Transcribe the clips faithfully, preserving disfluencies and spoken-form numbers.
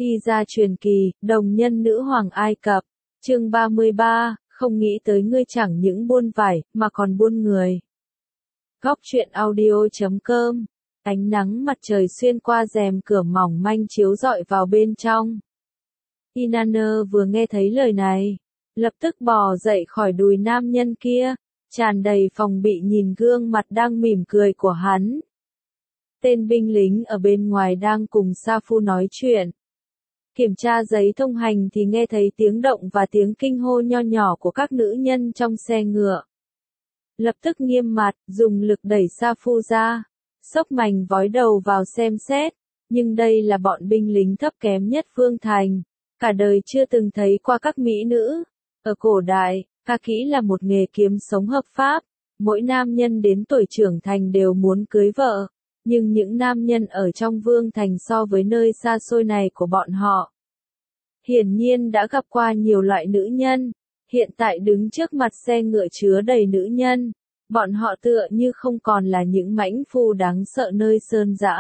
Y gia truyền kỳ, đồng nhân nữ hoàng Ai Cập, chương ba mươi ba, không nghĩ tới ngươi chẳng những buôn vải, mà còn buôn người. Góc truyện audio chấm com, ánh nắng mặt trời xuyên qua rèm cửa mỏng manh chiếu rọi vào bên trong. Inanna vừa nghe thấy lời này, lập tức bò dậy khỏi đùi nam nhân kia, tràn đầy phòng bị nhìn gương mặt đang mỉm cười của hắn. Tên binh lính ở bên ngoài đang cùng Sa Phu nói chuyện. Kiểm tra giấy thông hành thì nghe thấy tiếng động và tiếng kinh hô nho nhỏ của các nữ nhân trong xe ngựa. Lập tức nghiêm mặt, dùng lực đẩy Sa Phu ra, xốc mành vói đầu vào xem xét, nhưng đây là bọn binh lính thấp kém nhất Phương Thành, cả đời chưa từng thấy qua các mỹ nữ. Ở cổ đại, ca kỹ là một nghề kiếm sống hợp pháp, mỗi nam nhân đến tuổi trưởng thành đều muốn cưới vợ. Nhưng những nam nhân ở trong Vương Thành so với nơi xa xôi này của bọn họ, hiển nhiên đã gặp qua nhiều loại nữ nhân, hiện tại đứng trước mặt xe ngựa chứa đầy nữ nhân, bọn họ tựa như không còn là những mãnh phu đáng sợ nơi sơn dã.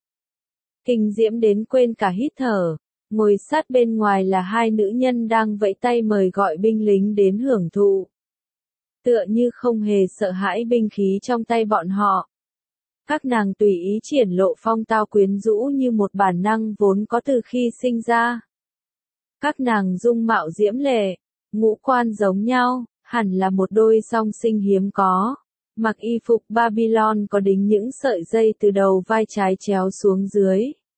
Kinh diễm đến quên cả hít thở, ngồi sát bên ngoài là hai nữ nhân đang vẫy tay mời gọi binh lính đến hưởng thụ. Tựa như không hề sợ hãi binh khí trong tay bọn họ. Các nàng tùy ý triển lộ phong tao quyến rũ như một bản năng vốn có từ khi sinh ra. Các nàng dung mạo diễm lệ, ngũ quan giống nhau, hẳn là một đôi song sinh hiếm có. Mặc y phục Babylon có đính những sợi dây từ đầu vai trái chéo xuống dưới.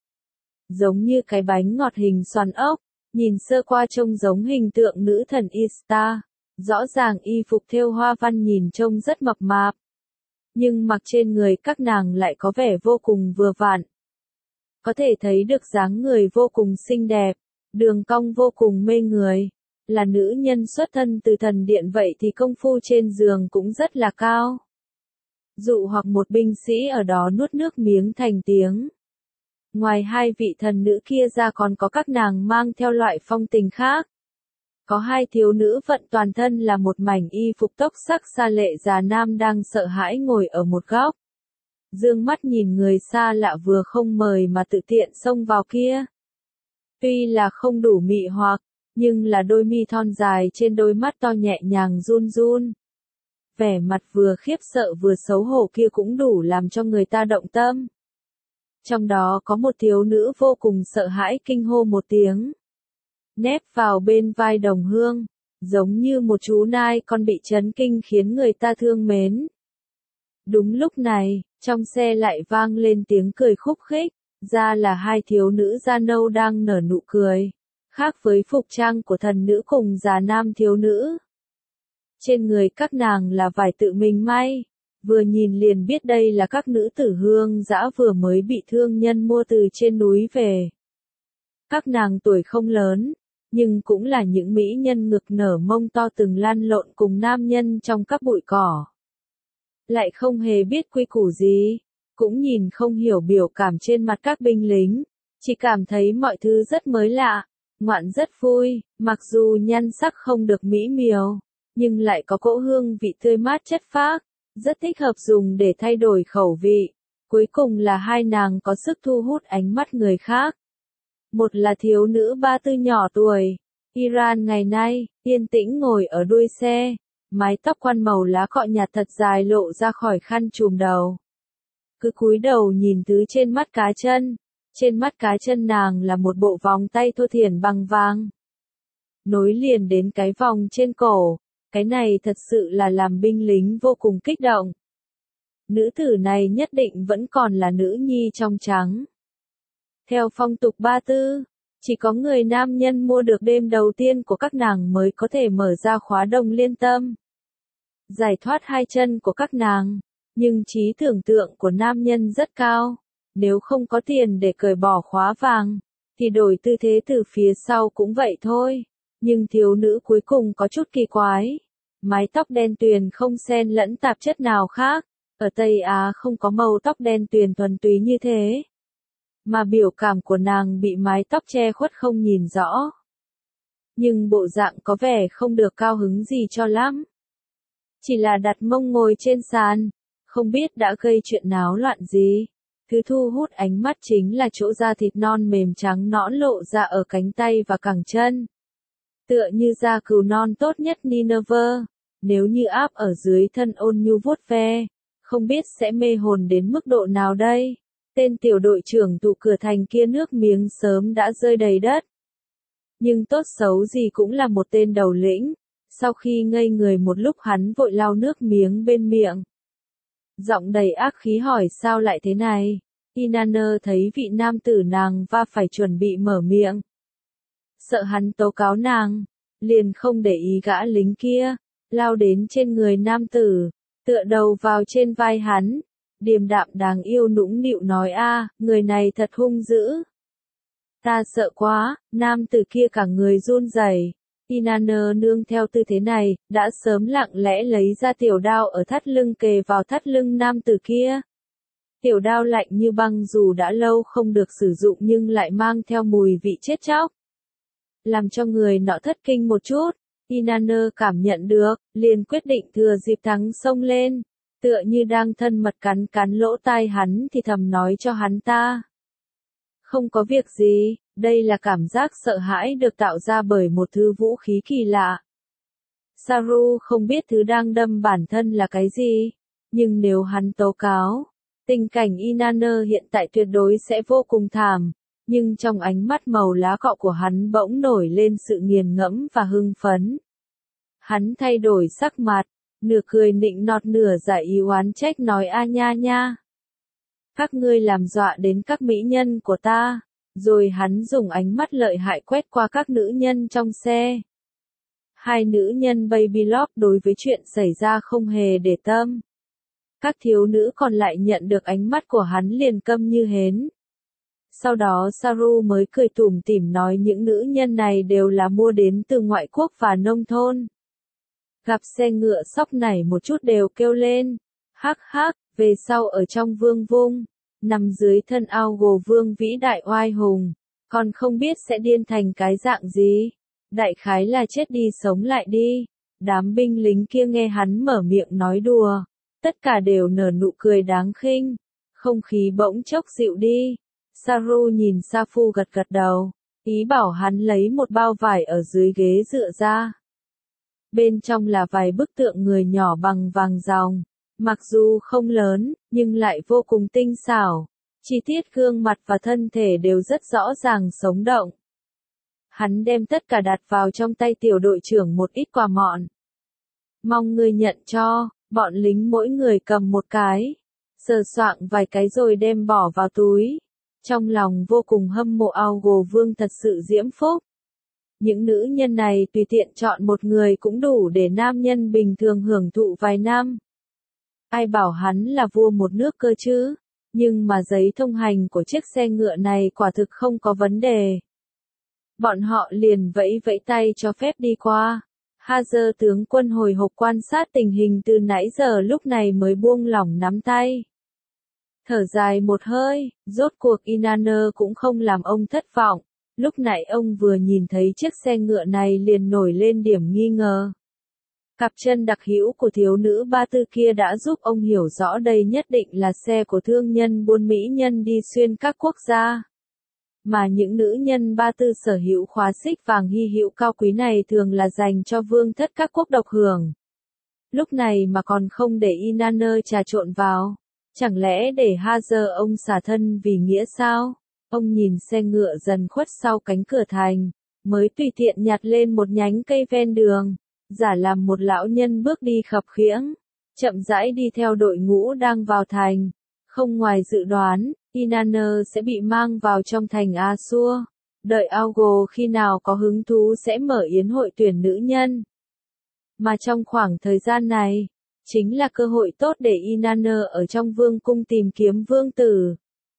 Giống như cái bánh ngọt hình xoắn ốc, nhìn sơ qua trông giống hình tượng nữ thần Ishtar. Rõ ràng y phục thêu hoa văn nhìn trông rất mập mạp. Nhưng mặc trên người các nàng lại có vẻ vô cùng vừa vặn. Có thể thấy được dáng người vô cùng xinh đẹp, đường cong vô cùng mê người. Là nữ nhân xuất thân từ thần điện vậy thì công phu trên giường cũng rất là cao. Dụ hoặc một binh sĩ ở đó nuốt nước miếng thành tiếng. Ngoài hai vị thần nữ kia ra còn có các nàng mang theo loại phong tình khác. Có hai thiếu nữ vận toàn thân là một mảnh y phục tốc sắc xa lệ già nam đang sợ hãi ngồi ở một góc. Dương mắt nhìn người xa lạ vừa không mời mà tự tiện xông vào kia. Tuy là không đủ mị hoặc, nhưng là đôi mi thon dài trên đôi mắt to nhẹ nhàng run run. Vẻ mặt vừa khiếp sợ vừa xấu hổ kia cũng đủ làm cho người ta động tâm. Trong đó có một thiếu nữ vô cùng sợ hãi kinh hô một tiếng. Nép vào bên vai Đồng Hương, giống như một chú nai con bị chấn kinh khiến người ta thương mến. Đúng lúc này, trong xe lại vang lên tiếng cười khúc khích, ra là hai thiếu nữ da nâu đang nở nụ cười, khác với phục trang của thần nữ cùng già nam thiếu nữ. Trên người các nàng là vải tự mình may, vừa nhìn liền biết đây là các nữ tử hương dã vừa mới bị thương nhân mua từ trên núi về. Các nàng tuổi không lớn, nhưng cũng là những mỹ nhân ngực nở mông to từng lăn lộn cùng nam nhân trong các bụi cỏ. Lại không hề biết quy củ gì, cũng nhìn không hiểu biểu cảm trên mặt các binh lính, chỉ cảm thấy mọi thứ rất mới lạ, ngoạn rất vui, mặc dù nhan sắc không được mỹ miều, nhưng lại có cỗ hương vị tươi mát chất phác, rất thích hợp dùng để thay đổi khẩu vị. Cuối cùng là hai nàng có sức thu hút ánh mắt người khác. Một là thiếu nữ ba tư nhỏ tuổi, Iran ngày nay, yên tĩnh ngồi ở đuôi xe, mái tóc quăn màu lá cọ nhạt thật dài lộ ra khỏi khăn trùm đầu. Cứ cúi đầu nhìn thứ trên mắt cá chân, trên mắt cá chân nàng là một bộ vòng tay thô thiển bằng vàng. Nối liền đến cái vòng trên cổ, cái này thật sự là làm binh lính vô cùng kích động. Nữ tử này nhất định vẫn còn là nữ nhi trong trắng. Theo phong tục ba tư, chỉ có người nam nhân mua được đêm đầu tiên của các nàng mới có thể mở ra khóa đồng liên tâm. Giải thoát hai chân của các nàng, nhưng trí tưởng tượng của nam nhân rất cao. Nếu không có tiền để cởi bỏ khóa vàng, thì đổi tư thế từ phía sau cũng vậy thôi. Nhưng thiếu nữ cuối cùng có chút kỳ quái. Mái tóc đen tuyền không xen lẫn tạp chất nào khác. Ở Tây Á không có màu tóc đen tuyền thuần túy như thế. Mà biểu cảm của nàng bị mái tóc che khuất không nhìn rõ. Nhưng bộ dạng có vẻ không được cao hứng gì cho lắm. Chỉ là đặt mông ngồi trên sàn, không biết đã gây chuyện náo loạn gì. Thứ thu hút ánh mắt chính là chỗ da thịt non mềm trắng nõn lộ ra ở cánh tay và cẳng chân. Tựa như da cừu non tốt nhất Nineveh, nếu như áp ở dưới thân ôn nhu vuốt ve, không biết sẽ mê hồn đến mức độ nào đây. Tên tiểu đội trưởng tụ cửa thành kia nước miếng sớm đã rơi đầy đất. Nhưng tốt xấu gì cũng là một tên đầu lĩnh, sau khi ngây người một lúc hắn vội lau nước miếng bên miệng. Giọng đầy ác khí hỏi sao lại thế này. Inanna thấy vị nam tử nàng va phải chuẩn bị mở miệng. Sợ hắn tố cáo nàng, liền không để ý gã lính kia, lao đến trên người nam tử, tựa đầu vào trên vai hắn, điềm đạm đáng yêu nũng nịu nói a, người này thật hung dữ. Ta sợ quá, nam tử kia cả người run rẩy. Inanna nương theo tư thế này, đã sớm lặng lẽ lấy ra tiểu đao ở thắt lưng kề vào thắt lưng nam tử kia. Tiểu đao lạnh như băng dù đã lâu không được sử dụng nhưng lại mang theo mùi vị chết chóc. Làm cho người nọ thất kinh một chút, Inanna cảm nhận được, liền quyết định thừa dịp thắng xông lên, tựa như đang thân mật cắn cắn lỗ tai hắn thì thầm nói cho hắn ta. Không có việc gì, đây là cảm giác sợ hãi được tạo ra bởi một thứ vũ khí kỳ lạ. Saru không biết thứ đang đâm bản thân là cái gì, nhưng nếu hắn tố cáo, tình cảnh Inanna hiện tại tuyệt đối sẽ vô cùng thảm, nhưng trong ánh mắt màu lá cọ của hắn bỗng nổi lên sự nghiền ngẫm và hưng phấn. Hắn thay đổi sắc mặt, nửa cười nịnh nọt nửa giải ý oán trách nói a nha nha. Các ngươi làm dọa đến các mỹ nhân của ta, rồi hắn dùng ánh mắt lợi hại quét qua các nữ nhân trong xe. Hai nữ nhân Baby Lock đối với chuyện xảy ra không hề để tâm. Các thiếu nữ còn lại nhận được ánh mắt của hắn liền câm như hến. Sau đó Saru mới cười tủm tỉm nói những nữ nhân này đều là mua đến từ ngoại quốc và nông thôn. Gặp xe ngựa sóc nảy một chút đều kêu lên. Hắc hắc, về sau ở trong vương vung, nằm dưới thân ao gồ vương vĩ đại oai hùng, còn không biết sẽ điên thành cái dạng gì. Đại khái là chết đi sống lại đi. Đám binh lính kia nghe hắn mở miệng nói đùa, tất cả đều nở nụ cười đáng khinh. Không khí bỗng chốc dịu đi. Saru nhìn Safu gật gật đầu, ý bảo hắn lấy một bao vải ở dưới ghế dựa ra. Bên trong là vài bức tượng người nhỏ bằng vàng ròng, mặc dù không lớn, nhưng lại vô cùng tinh xảo. Chi tiết gương mặt và thân thể đều rất rõ ràng sống động. Hắn đem tất cả đặt vào trong tay tiểu đội trưởng một ít quà mọn. Mong người nhận cho, bọn lính mỗi người cầm một cái, sờ soạng vài cái rồi đem bỏ vào túi. Trong lòng vô cùng hâm mộ ao gồ vương thật sự diễm phúc. Những nữ nhân này tùy tiện chọn một người cũng đủ để nam nhân bình thường hưởng thụ vài năm. Ai bảo hắn là vua một nước cơ chứ, nhưng mà giấy thông hành của chiếc xe ngựa này quả thực không có vấn đề. Bọn họ liền vẫy vẫy tay cho phép đi qua. Hazer tướng quân hồi hộp quan sát tình hình từ nãy giờ lúc này mới buông lỏng nắm tay. Thở dài một hơi, rốt cuộc Inanna cũng không làm ông thất vọng. Lúc nãy ông vừa nhìn thấy chiếc xe ngựa này liền nổi lên điểm nghi ngờ. Cặp chân đặc hữu của thiếu nữ Ba Tư kia đã giúp ông hiểu rõ đây nhất định là xe của thương nhân buôn mỹ nhân đi xuyên các quốc gia. Mà những nữ nhân Ba Tư sở hữu khóa xích vàng hy hữu cao quý này thường là dành cho vương thất các quốc độc hưởng. Lúc này mà còn không để Inanna trà trộn vào. Chẳng lẽ để Hazer ông xả thân vì nghĩa sao? Ông nhìn xe ngựa dần khuất sau cánh cửa thành, mới tùy tiện nhặt lên một nhánh cây ven đường, giả làm một lão nhân bước đi khập khiễng, chậm rãi đi theo đội ngũ đang vào thành. Không ngoài dự đoán, Inanna sẽ bị mang vào trong thành Asur. Đợi Augo khi nào có hứng thú sẽ mở yến hội tuyển nữ nhân. Mà trong khoảng thời gian này, chính là cơ hội tốt để Inanna ở trong vương cung tìm kiếm vương tử.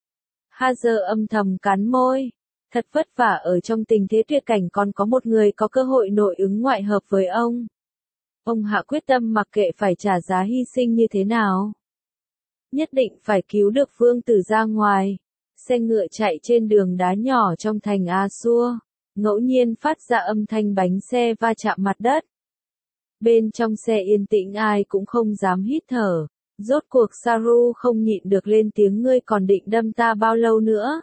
Hazer âm thầm cắn môi. Thật vất vả ở trong tình thế tuyệt cảnh còn có một người có cơ hội nội ứng ngoại hợp với ông. Ông hạ quyết tâm mặc kệ phải trả giá hy sinh như thế nào. Nhất định phải cứu được vương tử ra ngoài. Xe ngựa chạy trên đường đá nhỏ trong thành Asur, ngẫu nhiên phát ra âm thanh bánh xe va chạm mặt đất. Bên trong xe yên tĩnh ai cũng không dám hít thở, Rốt cuộc Saru không nhịn được lên tiếng, ngươi còn định đâm ta bao lâu nữa?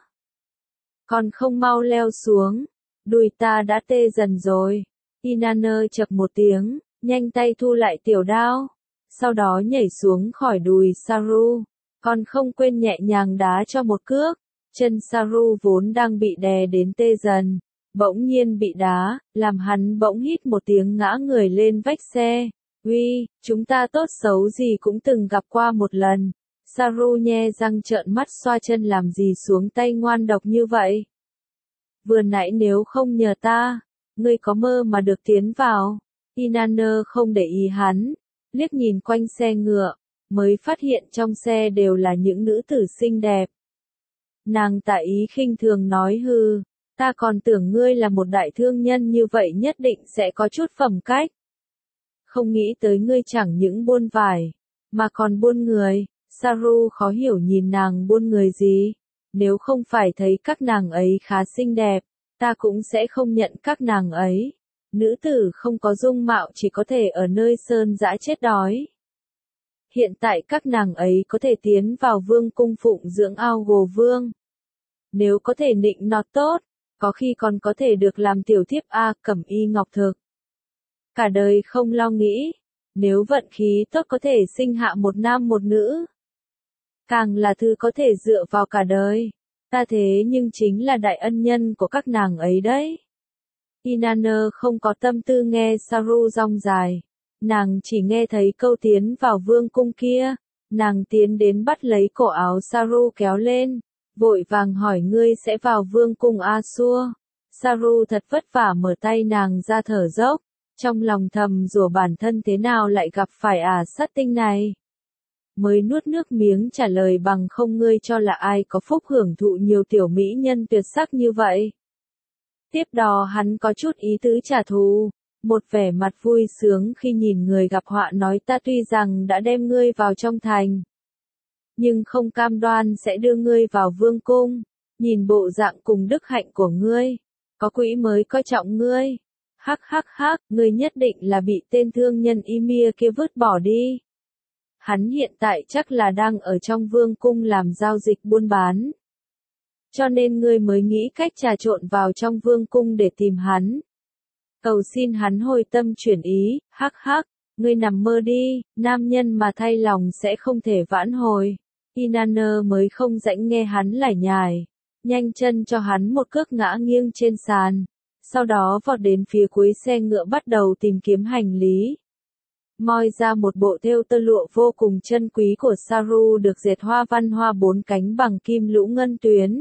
Còn không mau leo xuống, đùi ta đã tê dần rồi. Inanna chập một tiếng, nhanh tay thu lại tiểu đao, sau đó nhảy xuống khỏi đùi Saru, còn không quên nhẹ nhàng đá cho một cước. Chân Saru vốn đang bị đè đến tê dần, bỗng nhiên bị đá, làm hắn bỗng hít một tiếng ngã người lên vách xe. Uy, chúng ta tốt xấu gì cũng từng gặp qua một lần. Saru nhe răng trợn mắt, xoa chân, làm gì xuống tay ngoan độc như vậy? Vừa nãy nếu không nhờ ta, ngươi có mơ mà được tiến vào. Inanna không để ý hắn, liếc nhìn quanh xe ngựa, mới phát hiện trong xe đều là những nữ tử xinh đẹp. Nàng tả ý khinh thường nói, hừ, ta còn tưởng ngươi là một đại thương nhân như vậy nhất định sẽ có chút phẩm cách. Không nghĩ tới ngươi chẳng những buôn vải, mà còn buôn người. Saru khó hiểu nhìn nàng, buôn người gì? Nếu không phải thấy các nàng ấy khá xinh đẹp, ta cũng sẽ không nhận các nàng ấy. Nữ tử không có dung mạo chỉ có thể ở nơi sơn dã chết đói. Hiện tại các nàng ấy có thể tiến vào vương cung phụng dưỡng ao gồ vương. Nếu có thể nịnh nọt tốt, có khi còn có thể được làm tiểu thiếp A Cẩm Y Ngọc Thực. Cả đời không lo nghĩ, nếu vận khí tốt có thể sinh hạ một nam một nữ. Càng là thứ có thể dựa vào cả đời. Ta thế nhưng chính là đại ân nhân của các nàng ấy đấy. Inanna không có tâm tư nghe Saru rong dài. Nàng chỉ nghe thấy câu tiến vào vương cung kia. Nàng tiến đến bắt lấy cổ áo Saru kéo lên, vội vàng hỏi, ngươi sẽ vào vương cung Asur. Saru thật vất vả mở tay nàng ra thở dốc, trong lòng thầm rủa bản thân thế nào lại gặp phải ả sát tinh này. Mới nuốt nước miếng trả lời, bằng không ngươi cho là ai có phúc hưởng thụ nhiều tiểu mỹ nhân tuyệt sắc như vậy. Tiếp đó hắn có chút ý tứ trả thù, một vẻ mặt vui sướng khi nhìn người gặp họa, nói, ta tuy rằng đã đem ngươi vào trong thành, nhưng không cam đoan sẽ đưa ngươi vào vương cung. Nhìn bộ dạng cùng đức hạnh của ngươi, có quỹ mới coi trọng ngươi. Hắc hắc hắc, ngươi nhất định là bị tên thương nhân Ymir kia vứt bỏ đi. Hắn hiện tại chắc là đang ở trong vương cung làm giao dịch buôn bán. Cho nên ngươi mới nghĩ cách trà trộn vào trong vương cung để tìm hắn. Cầu xin hắn hồi tâm chuyển ý, hắc hắc, ngươi nằm mơ đi, nam nhân mà thay lòng sẽ không thể vãn hồi. Inanna mới không rãnh nghe hắn lải nhải, nhanh chân cho hắn một cước ngã nghiêng trên sàn, sau đó vọt đến phía cuối xe ngựa bắt đầu tìm kiếm hành lý. Moi ra một bộ thêu tơ lụa vô cùng chân quý của Saru, được dệt hoa văn hoa bốn cánh bằng kim lũ ngân tuyến.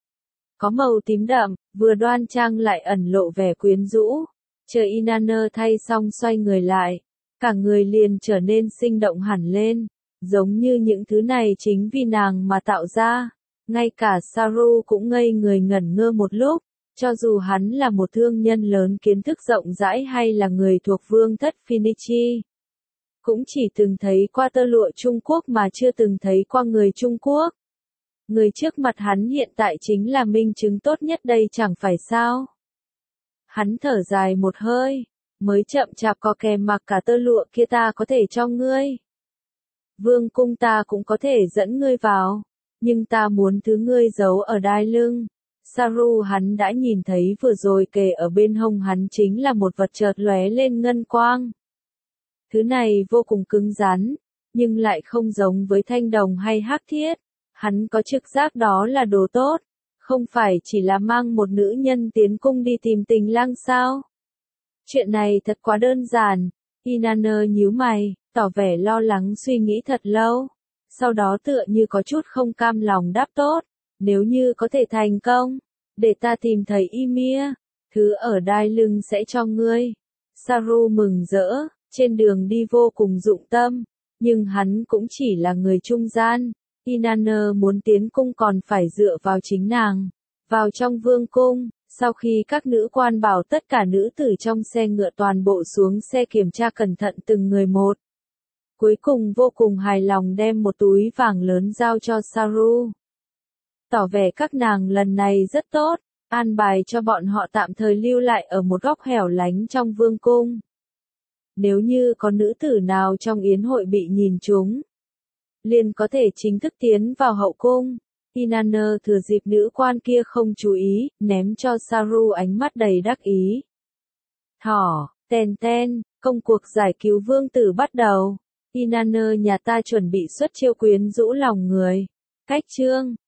Có màu tím đậm, vừa đoan trang lại ẩn lộ vẻ quyến rũ. Chờ Inanna thay xong xoay người lại, cả người liền trở nên sinh động hẳn lên, giống như những thứ này chính vì nàng mà tạo ra. Ngay cả Saru cũng ngây người ngẩn ngơ một lúc, cho dù hắn là một thương nhân lớn kiến thức rộng rãi hay là người thuộc vương thất Phoenicia, cũng chỉ từng thấy qua tơ lụa Trung Quốc mà chưa từng thấy qua người Trung Quốc. Người trước mặt hắn hiện tại chính là minh chứng tốt nhất đây chẳng phải sao? Hắn thở dài một hơi, mới chậm chạp có kèm, mặc cả tơ lụa kia ta có thể cho ngươi. Vương cung ta cũng có thể dẫn ngươi vào, nhưng ta muốn thứ ngươi giấu ở đai lưng. Saru hắn đã nhìn thấy vừa rồi kề ở bên hông hắn chính là một vật chợt lóe lên ngân quang. Thứ này vô cùng cứng rắn, nhưng lại không giống với thanh đồng hay hắc thiết. Hắn có trực giác đó là đồ tốt, không phải chỉ là mang một nữ nhân tiến cung đi tìm tình lang sao. Chuyện này thật quá đơn giản. Inanna nhíu mày, tỏ vẻ lo lắng, suy nghĩ thật lâu. Sau đó tựa như có chút không cam lòng đáp, tốt, nếu như có thể thành công, để ta tìm thấy Ymir, thứ ở đai lưng sẽ cho ngươi. Saru mừng rỡ, trên đường đi vô cùng dụng tâm, nhưng hắn cũng chỉ là người trung gian. Inanna muốn tiến cung còn phải dựa vào chính nàng. Vào trong vương cung, sau khi các nữ quan bảo tất cả nữ tử trong xe ngựa toàn bộ xuống xe kiểm tra cẩn thận từng người một. Cuối cùng vô cùng hài lòng đem một túi vàng lớn giao cho Saru. Tỏ vẻ các nàng lần này rất tốt, an bài cho bọn họ tạm thời lưu lại ở một góc hẻo lánh trong vương cung. Nếu như có nữ tử nào trong yến hội bị nhìn trúng, liền có thể chính thức tiến vào hậu cung. Inanna thừa dịp nữ quan kia không chú ý, ném cho Saru ánh mắt đầy đắc ý. Thỏ, ten ten, công cuộc giải cứu vương tử bắt đầu. Inanna nhà ta chuẩn bị xuất chiêu quyến rũ lòng người. Cách chương